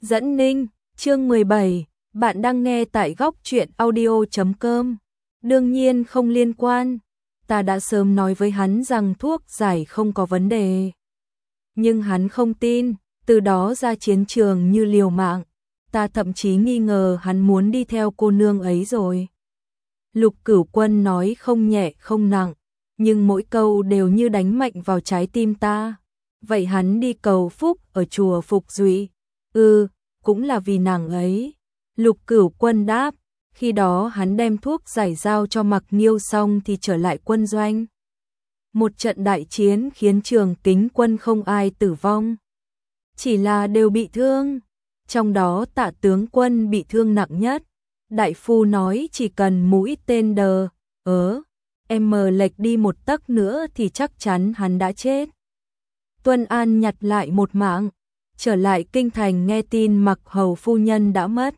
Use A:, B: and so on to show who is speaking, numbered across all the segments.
A: Dẫn Ninh, chương 17, bạn đang nghe tại góc truyện audio.com. Đương nhiên không liên quan, ta đã sớm nói với hắn rằng thuốc giải không có vấn đề. Nhưng hắn không tin, từ đó ra chiến trường như liều mạng, ta thậm chí nghi ngờ hắn muốn đi theo cô nương ấy rồi. Lục Cửu Quân nói không nhẹ không nặng, nhưng mỗi câu đều như đánh mạnh vào trái tim ta. Vậy hắn đi cầu phúc ở chùa Phục Duy? Cũng là vì nàng ấy. Lục Cửu Quân đáp, khi đó hắn đem thuốc giải giao cho Mặc Nghiêu xong thì trở lại quân doanh. Một trận đại chiến khiến Trường Kính quân không ai tử vong, chỉ là đều bị thương, trong đó Tạ tướng quân bị thương nặng nhất. Đại phu nói chỉ cần mũi tên lệch đi một tấc nữa thì chắc chắn hắn đã chết. Tuân An nhặt lại một mạng, trở lại kinh thành nghe tin Mặc hầu phu nhân đã mất.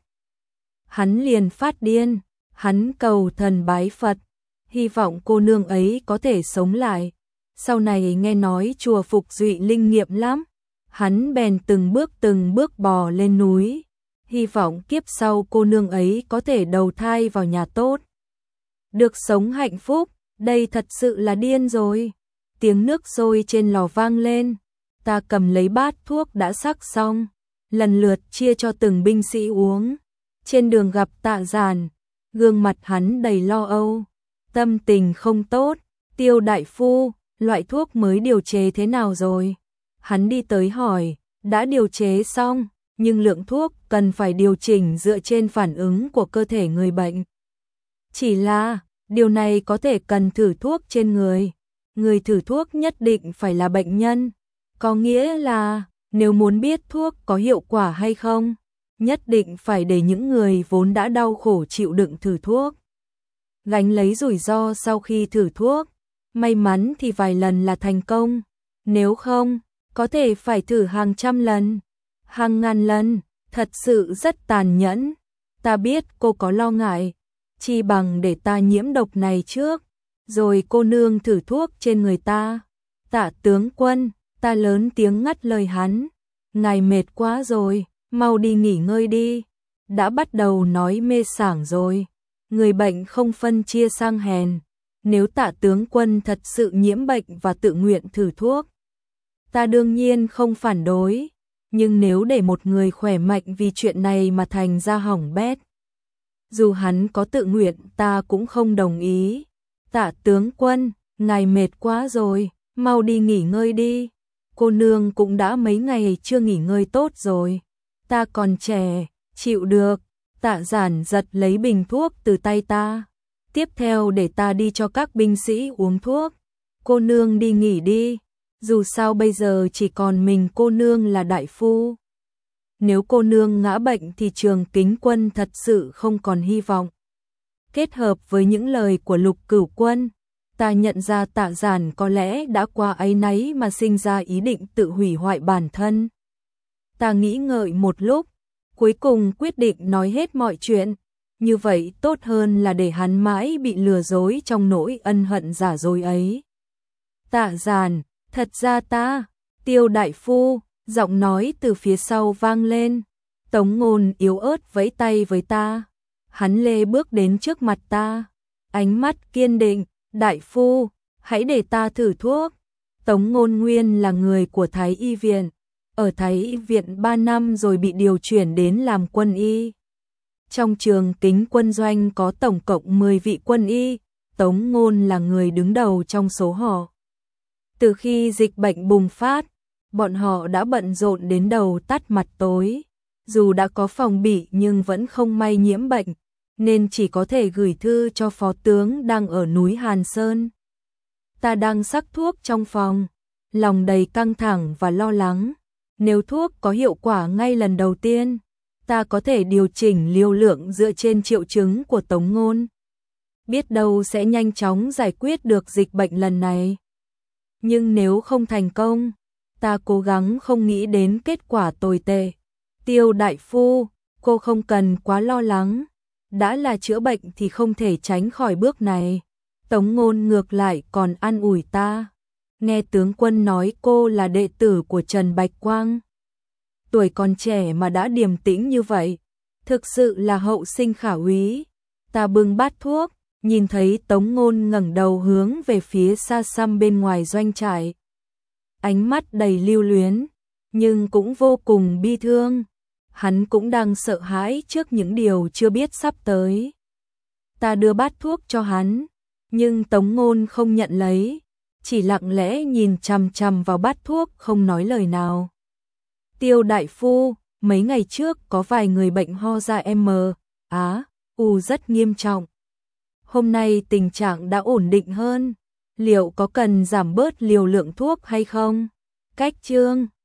A: Hắn liền phát điên, hắn cầu thần bái Phật, hy vọng cô nương ấy có thể sống lại. Sau này nghe nói chùa Phục Duy linh nghiệm lắm, hắn bèn từng bước bò lên núi, hy vọng kiếp sau cô nương ấy có thể đầu thai vào nhà tốt, được sống hạnh phúc. Đây thật sự là điên rồi. Tiếng nước sôi trên lò vang lên, ta cầm lấy bát thuốc đã sắc xong, lần lượt chia cho từng binh sĩ uống. Trên đường gặp Tạ Giản, gương mặt hắn đầy lo âu, tâm tình không tốt. Tiêu đại phu, loại thuốc mới điều chế thế nào rồi? Hắn đi tới hỏi, đã điều chế xong, nhưng lượng thuốc cần phải điều chỉnh dựa trên phản ứng của cơ thể người bệnh. Chỉ là, điều này có thể cần thử thuốc trên người. Người thử thuốc nhất định phải là bệnh nhân. Có nghĩa là, nếu muốn biết thuốc có hiệu quả hay không, nhất định phải để những người vốn đã đau khổ chịu đựng thử thuốc, gánh lấy rủi ro sau khi thử thuốc. May mắn thì vài lần là thành công, nếu không, có thể phải thử hàng trăm lần, hàng ngàn lần, thật sự rất tàn nhẫn. Ta biết cô có lo ngại, chi bằng để ta nhiễm độc này trước, rồi cô nương thử thuốc trên người ta. Tạ tướng quân, ta lớn tiếng ngắt lời hắn, ngài mệt quá rồi, mau đi nghỉ ngơi đi. Đã bắt đầu nói mê sảng rồi, người bệnh không phân chia sang hèn. Nếu Tạ tướng quân thật sự nhiễm bệnh và tự nguyện thử thuốc, ta đương nhiên không phản đối, nhưng nếu để một người khỏe mạnh vì chuyện này mà thành ra hỏng bét, dù hắn có tự nguyện ta cũng không đồng ý. Tạ tướng quân, ngài mệt quá rồi, mau đi nghỉ ngơi đi. Cô nương cũng đã mấy ngày chưa nghỉ ngơi tốt rồi. Ta còn trẻ, chịu được. Tạ Giản giật lấy bình thuốc từ tay ta. Tiếp theo để ta đi cho các binh sĩ uống thuốc. Cô nương đi nghỉ đi. Dù sao bây giờ chỉ còn mình cô nương là đại phu. Nếu cô nương ngã bệnh thì Trường Kính quân thật sự không còn hy vọng. Kết hợp với những lời của Lục Cửu Quân, ta nhận ra Tạ Giản có lẽ đã qua áy náy mà sinh ra ý định tự hủy hoại bản thân. Ta nghĩ ngợi một lúc, cuối cùng quyết định nói hết mọi chuyện. Như vậy tốt hơn là để hắn mãi bị lừa dối trong nỗi ân hận giả dối ấy. Tạ Giản, thật ra ta, Tiêu đại phu, giọng nói từ phía sau vang lên. Tống Ngôn yếu ớt vẫy tay với ta. Hắn lê bước đến trước mặt ta, ánh mắt kiên định, đại phu, hãy để ta thử thuốc. Tống Ngôn nguyên là người của Thái Y viện, ở Thái Y viện 3 năm rồi bị điều chuyển đến làm quân y. Trong Trường Kính quân doanh có tổng cộng 10 vị quân y, Tống Ngôn là người đứng đầu trong số họ. Từ khi dịch bệnh bùng phát, bọn họ đã bận rộn đến đầu tắt mặt tối. Dù đã có phòng bị nhưng vẫn không may nhiễm bệnh, nên chỉ có thể gửi thư cho phó tướng đang ở núi Hàn Sơn. Ta đang sắc thuốc trong phòng, lòng đầy căng thẳng và lo lắng. Nếu thuốc có hiệu quả ngay lần đầu tiên, ta có thể điều chỉnh liều lượng dựa trên triệu chứng của Tống Ngôn. Biết đâu sẽ nhanh chóng giải quyết được dịch bệnh lần này. Nhưng nếu không thành công, ta cố gắng không nghĩ đến kết quả tồi tệ. Tiêu đại phu, cô không cần quá lo lắng. Đã là chữa bệnh thì không thể tránh khỏi bước này. Tống Ngôn ngược lại còn an ủi ta. Nghe tướng quân nói cô là đệ tử của Trần Bạch Quang. tuổi còn trẻ mà đã điềm tĩnh như vậy, thực sự là hậu sinh khả úy. Ta bưng bát thuốc, nhìn thấy Tống Ngôn ngẩng đầu hướng về phía xa xăm bên ngoài doanh trại. Ánh mắt đầy lưu luyến, nhưng cũng vô cùng bi thương. Hắn cũng đang sợ hãi trước những điều chưa biết sắp tới. Ta đưa bát thuốc cho hắn, nhưng Tống Ngôn không nhận lấy, chỉ lặng lẽ nhìn chằm chằm vào bát thuốc không nói lời nào. Tiêu đại phu, mấy ngày trước có vài người bệnh ho ra U rất nghiêm trọng. Hôm nay tình trạng đã ổn định hơn, liệu có cần giảm bớt liều lượng thuốc hay không? Cách chương